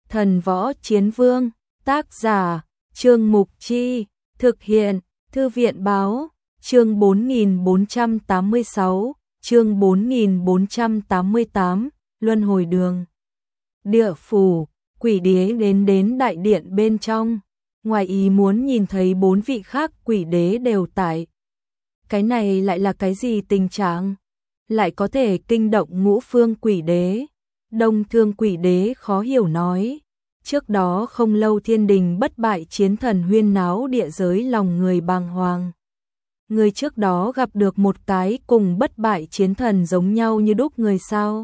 Thần Võ Chiến Vương, tác giả, Trương Mục Chi, thực hiện, Thư viện Báo, chương 4486, chương 4488, Luân Hồi Đường. Địa phủ, quỷ đế đến đại điện bên trong, ngoài ý muốn nhìn thấy 4 vị khác quỷ đế đều tại. Cái này lại là cái gì tình trạng? Lại có thể kinh động ngũ phương quỷ đế? Đông Thương quỷ đế khó hiểu nói. Trước đó không lâu thiên đình bất bại chiến thần huyên náo địa giới lòng người bàng hoàng. Người trước đó gặp được một cái cùng bất bại chiến thần giống nhau như đúc người sao?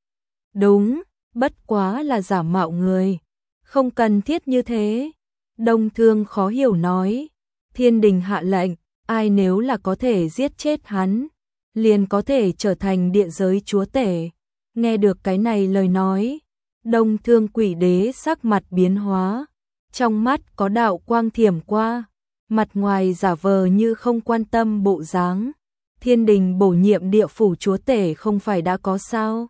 Đúng, bất quá là giả mạo người. Không cần thiết như thế. Đông Thương khó hiểu nói. Thiên đình hạ lệnh, ai nếu là có thể giết chết hắn, liền có thể trở thành địa giới chúa tể. Nghe được cái này lời nói, Đông Thương quỷ đế sắc mặt biến hóa, trong mắt có đạo quang thiểm qua, mặt ngoài giả vờ như không quan tâm bộ dáng. Thiên đình bổ nhiệm địa phủ chúa tể không phải đã có sao?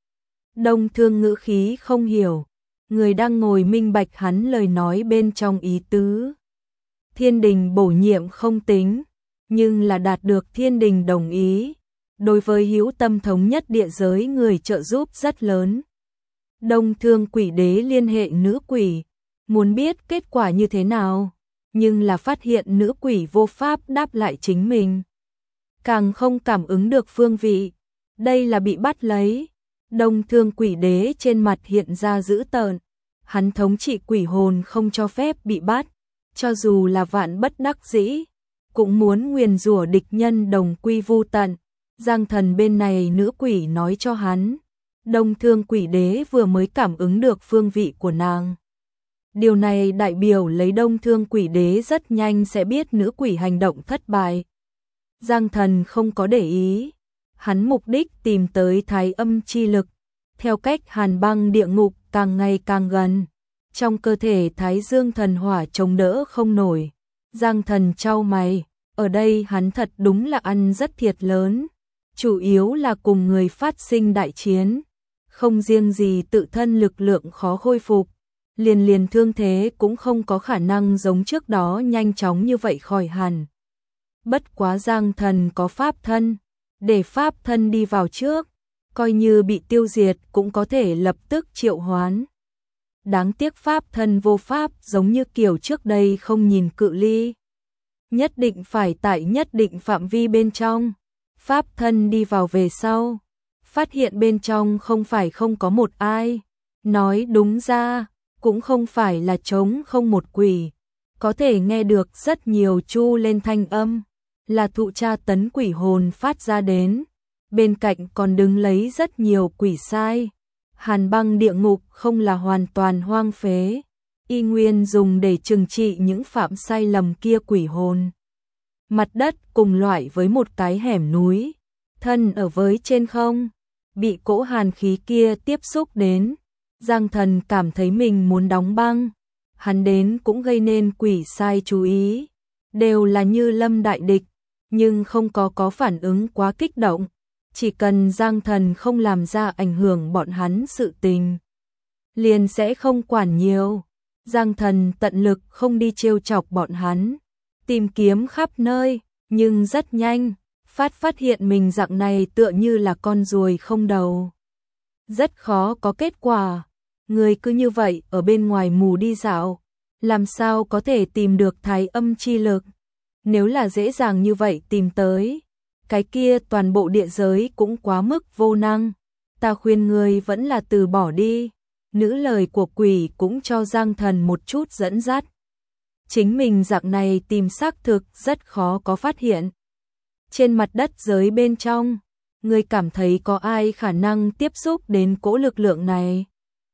Đông Thương ngữ khí không hiểu, người đang ngồi minh bạch hắn lời nói bên trong ý tứ. Thiên đình bổ nhiệm không tính, nhưng là đạt được thiên đình đồng ý, đối với hữu tâm thống nhất địa giới người trợ giúp rất lớn. Đông Thương quỷ đế liên hệ nữ quỷ, muốn biết kết quả như thế nào, nhưng là phát hiện nữ quỷ vô pháp đáp lại chính mình. Càng không cảm ứng được phương vị, đây là bị bắt lấy. Đông Thương quỷ đế trên mặt hiện ra dữ tợn, hắn thống trị quỷ hồn không cho phép bị bắt, cho dù là vạn bất đắc dĩ, cũng muốn nguyền rủa địch nhân đồng quy vu tận. Giang Thần bên này nữ quỷ nói cho hắn, Đông Thương quỷ đế vừa mới cảm ứng được phương vị của nàng. Điều này đại biểu lấy Đông Thương quỷ đế rất nhanh sẽ biết nữ quỷ hành động thất bại. Giang Thần không có để ý, hắn mục đích tìm tới thái âm chi lực, theo cách hàn băng địa ngục càng ngày càng gần. Trong cơ thể thái dương thần hỏa chống đỡ không nổi. Giang Thần chau mày, ở đây hắn thật đúng là ăn rất thiệt lớn. Chủ yếu là cùng người phát sinh đại chiến, không riêng gì tự thân lực lượng khó khôi phục, liền thương thế cũng không có khả năng giống trước đó nhanh chóng như vậy khỏi hẳn. Bất quá Giang Thần có pháp thân, để pháp thân đi vào trước, coi như bị tiêu diệt cũng có thể lập tức triệu hoán. Đáng tiếc pháp thân vô pháp giống như kiểu trước đây không nhìn cự ly. Nhất định phải tại nhất định phạm vi bên trong. Pháp thân đi vào về sau, phát hiện bên trong không phải không có một ai. Nói đúng ra, cũng không phải là trống không một quỷ. Có thể nghe được rất nhiều chu lên thanh âm, là thụ tra tấn quỷ hồn phát ra đến. Bên cạnh còn đứng lấy rất nhiều quỷ sai. Hàn băng địa ngục không là hoàn toàn hoang phế, y nguyên dùng để trừng trị những phạm sai lầm kia quỷ hồn. Mặt đất cùng loại với một cái hẻm núi, thân ở với trên không, bị cỗ hàn khí kia tiếp xúc đến. Giang Thần cảm thấy mình muốn đóng băng, hắn đến cũng gây nên quỷ sai chú ý, đều là như lâm đại địch, nhưng không có phản ứng quá kích động. Chỉ cần Giang Thần không làm ra ảnh hưởng bọn hắn sự tình, liền sẽ không quản nhiều. Giang Thần tận lực không đi trêu chọc bọn hắn, tìm kiếm khắp nơi, nhưng rất nhanh, phát hiện mình dạng này tựa như là con ruồi không đầu. Rất khó có kết quả, người cứ như vậy ở bên ngoài mù đi dạo, làm sao có thể tìm được thái âm chi lực. Nếu là dễ dàng như vậy tìm tới, cái kia toàn bộ địa giới cũng quá mức vô năng. Ta khuyên người vẫn là từ bỏ đi. Nữ lời của quỷ cũng cho Giang Thần một chút dẫn dắt. Chính mình dạng này tìm xác thực rất khó có phát hiện. Trên mặt đất giới bên trong, người cảm thấy có ai khả năng tiếp xúc đến cỗ lực lượng này?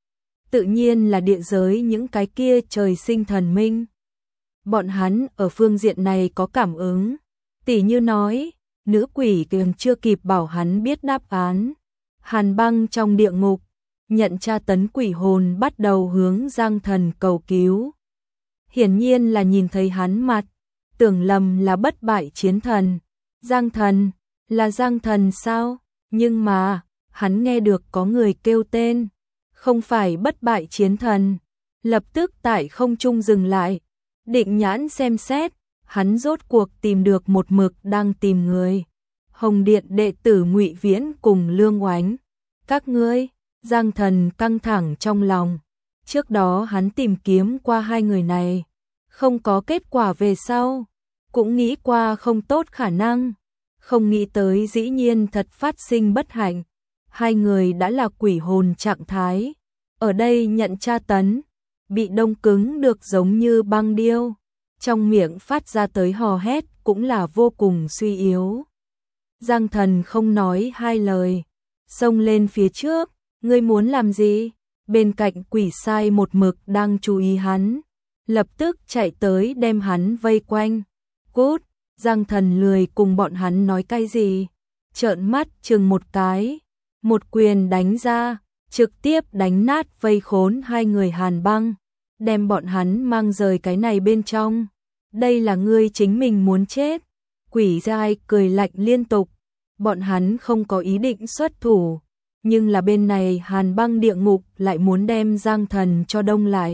Tự nhiên là địa giới những cái kia trời sinh thần minh. Bọn hắn ở phương diện này có cảm ứng. Tỉ như nói, nữ quỷ còn chưa kịp bảo hắn biết đáp án. Hàn băng trong địa ngục, nhận tra tấn quỷ hồn bắt đầu hướng Giang Thần cầu cứu. Hiển nhiên là nhìn thấy hắn mặt, tưởng lầm là bất bại chiến thần. Giang Thần, là Giang Thần sao? Nhưng mà, hắn nghe được có người kêu tên, không phải bất bại chiến thần, lập tức tại không trung dừng lại, định nhãn xem xét, hắn rốt cuộc tìm được một mực đang tìm người. Hồng Điện đệ tử Ngụy Viễn cùng Lương Oánh. Các ngươi, Giang Thần căng thẳng trong lòng. Trước đó hắn tìm kiếm qua hai người này, không có kết quả về sau, cũng nghĩ qua không tốt khả năng, không nghĩ tới dĩ nhiên thật phát sinh bất hạnh. Hai người đã là quỷ hồn trạng thái, ở đây nhận tra tấn, bị đông cứng được giống như băng điêu, trong miệng phát ra tới hò hét cũng là vô cùng suy yếu. Giang Thần không nói hai lời, xông lên phía trước, ngươi muốn làm gì? Bên cạnh quỷ sai một mực đang chú ý hắn, lập tức chạy tới đem hắn vây quanh. Cút, Giang Thần lười cùng bọn hắn nói cái gì, trợn mắt chừng một cái, một quyền đánh ra, trực tiếp đánh nát vây khốn hai người Hàn Băng, đem bọn hắn mang rời cái này bên trong. Đây là ngươi chính mình muốn chết. Quỷ giai cười lạnh liên tục, bọn hắn không có ý định xuất thủ, nhưng là bên này Hàn Băng địa ngục lại muốn đem Giang Thần cho đông lại.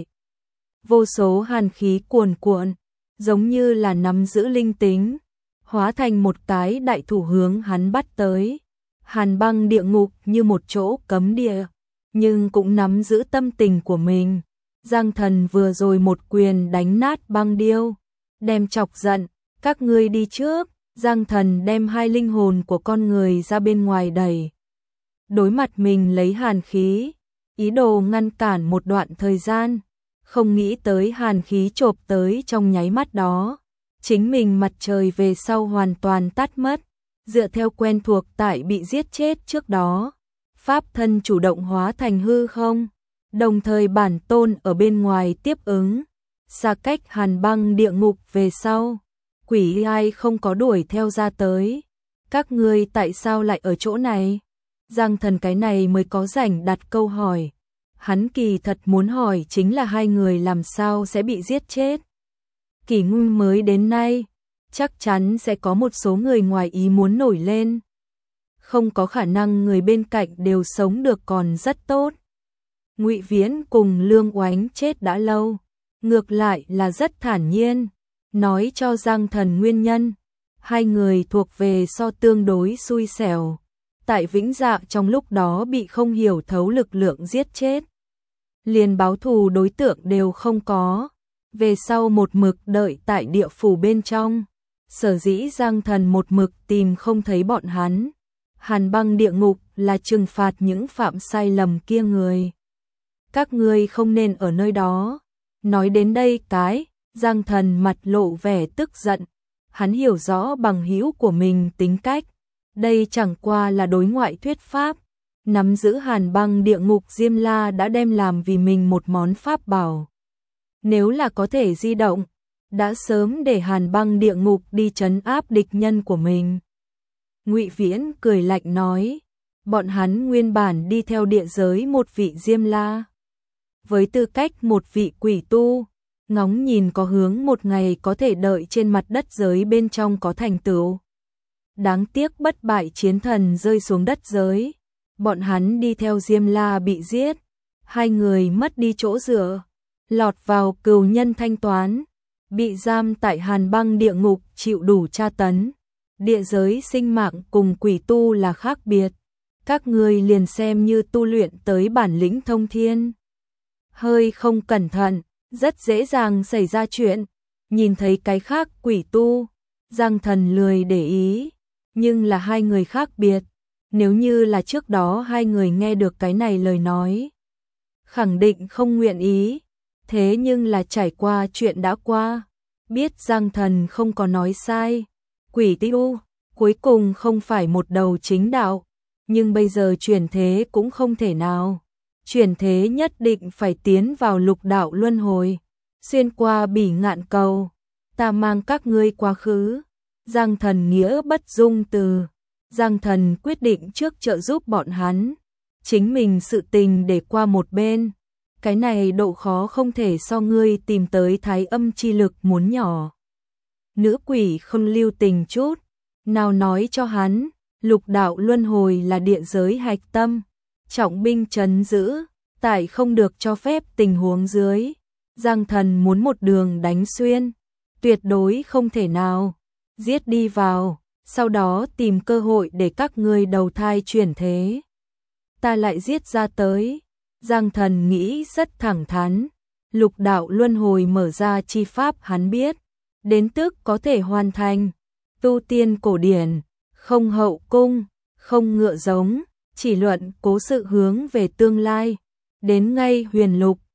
Vô số hàn khí cuồn cuộn, giống như là nắm giữ linh tính, hóa thành một cái đại thủ hướng hắn bắt tới. Hàn Băng địa ngục như một chỗ cấm địa, nhưng cũng nắm giữ tâm tình của mình. Giang Thần vừa rồi một quyền đánh nát băng điêu, đem chọc giận, các ngươi đi trước. Giang Thần đem hai linh hồn của con người ra bên ngoài đẩy. Đối mặt mình lấy hàn khí, ý đồ ngăn cản một đoạn thời gian, không nghĩ tới hàn khí chộp tới trong nháy mắt đó. Chính mình mặt trời về sau hoàn toàn tắt mất, dựa theo quen thuộc tại bị giết chết trước đó. Pháp thân chủ động hóa thành hư không, đồng thời bản tôn ở bên ngoài tiếp ứng, xa cách Hàn Băng địa ngục về sau. Quỷ ai không có đuổi theo ra tới. Các ngươi tại sao lại ở chỗ này? Giang Thần cái này mới có rảnh đặt câu hỏi. Hắn kỳ thật muốn hỏi chính là hai người làm sao sẽ bị giết chết. Kỷ nguyên mới đến nay, chắc chắn sẽ có một số người ngoài ý muốn nổi lên. Không có khả năng người bên cạnh đều sống được còn rất tốt. Ngụy Viễn cùng Lương Oánh chết đã lâu, ngược lại là rất thản nhiên. Nói cho Giang Thần nguyên nhân, hai người thuộc về so tương đối xui xẻo, tại Vĩnh Dạ trong lúc đó bị không hiểu thấu lực lượng giết chết. Liền báo thù đối tượng đều không có, về sau một mực đợi tại địa phủ bên trong. Sở dĩ Giang Thần một mực tìm không thấy bọn hắn. Hàn Băng địa ngục là trừng phạt những phạm sai lầm kia người. Các ngươi không nên ở nơi đó. Nói đến đây cái, Giang Thần mặt lộ vẻ tức giận, hắn hiểu rõ bằng hữu của mình tính cách, đây chẳng qua là đối ngoại thuyết pháp, nắm giữ Hàn Băng địa ngục Diêm La đã đem làm vì mình một món pháp bảo. Nếu là có thể di động, đã sớm để Hàn Băng địa ngục đi trấn áp địch nhân của mình. Ngụy Viễn cười lạnh nói, bọn hắn nguyên bản đi theo địa giới một vị Diêm La. Với tư cách một vị quỷ tu, ngóng nhìn có hướng một ngày có thể đợi trên mặt đất giới bên trong có thành tựu. Đáng tiếc bất bại chiến thần rơi xuống đất giới, bọn hắn đi theo Diêm La bị giết, hai người mất đi chỗ dựa, lọt vào cừu nhân thanh toán, bị giam tại Hàn Băng địa ngục chịu đủ tra tấn. Địa giới sinh mạng cùng quỷ tu là khác biệt, các ngươi liền xem như tu luyện tới bản lĩnh thông thiên. Hơi không cẩn thận, rất dễ dàng xảy ra chuyện. Nhìn thấy cái khác quỷ tu, Giang Thần lười để ý, nhưng là hai người khác biệt. Nếu như là trước đó hai người nghe được cái này lời nói, khẳng định không nguyện ý. Thế nhưng là trải qua chuyện đã qua, biết Giang Thần không có nói sai. Quỷ tu cuối cùng không phải một đầu chính đạo, nhưng bây giờ chuyển thế cũng không thể nào. Chuyển thế nhất định phải tiến vào lục đạo luân hồi, xuyên qua bỉ ngạn cầu, ta mang các ngươi quá khứ. Giang Thần nghĩa bất dung từ, Giang Thần quyết định trước trợ giúp bọn hắn, chính mình sự tình để qua một bên. Cái này độ khó không thể so ngươi tìm tới thái âm chi lực muốn nhỏ. Nữ quỷ không lưu tình chút, nào nói cho hắn, lục đạo luân hồi là địa giới hạch tâm, trọng binh trấn giữ, tại không được cho phép tình huống dưới, Giang Thần muốn một đường đánh xuyên, tuyệt đối không thể nào. Giết đi vào, sau đó tìm cơ hội để các ngươi đầu thai chuyển thế. Ta lại giết ra tới. Giang Thần nghĩ rất thẳng thắn. Lục đạo luân hồi mở ra chi pháp hắn biết, đến tức có thể hoàn thành. Tu tiên cổ điển, không hậu cung, không ngựa giống, chỉ luận cố sự hướng về tương lai. Đến ngay huyền lục,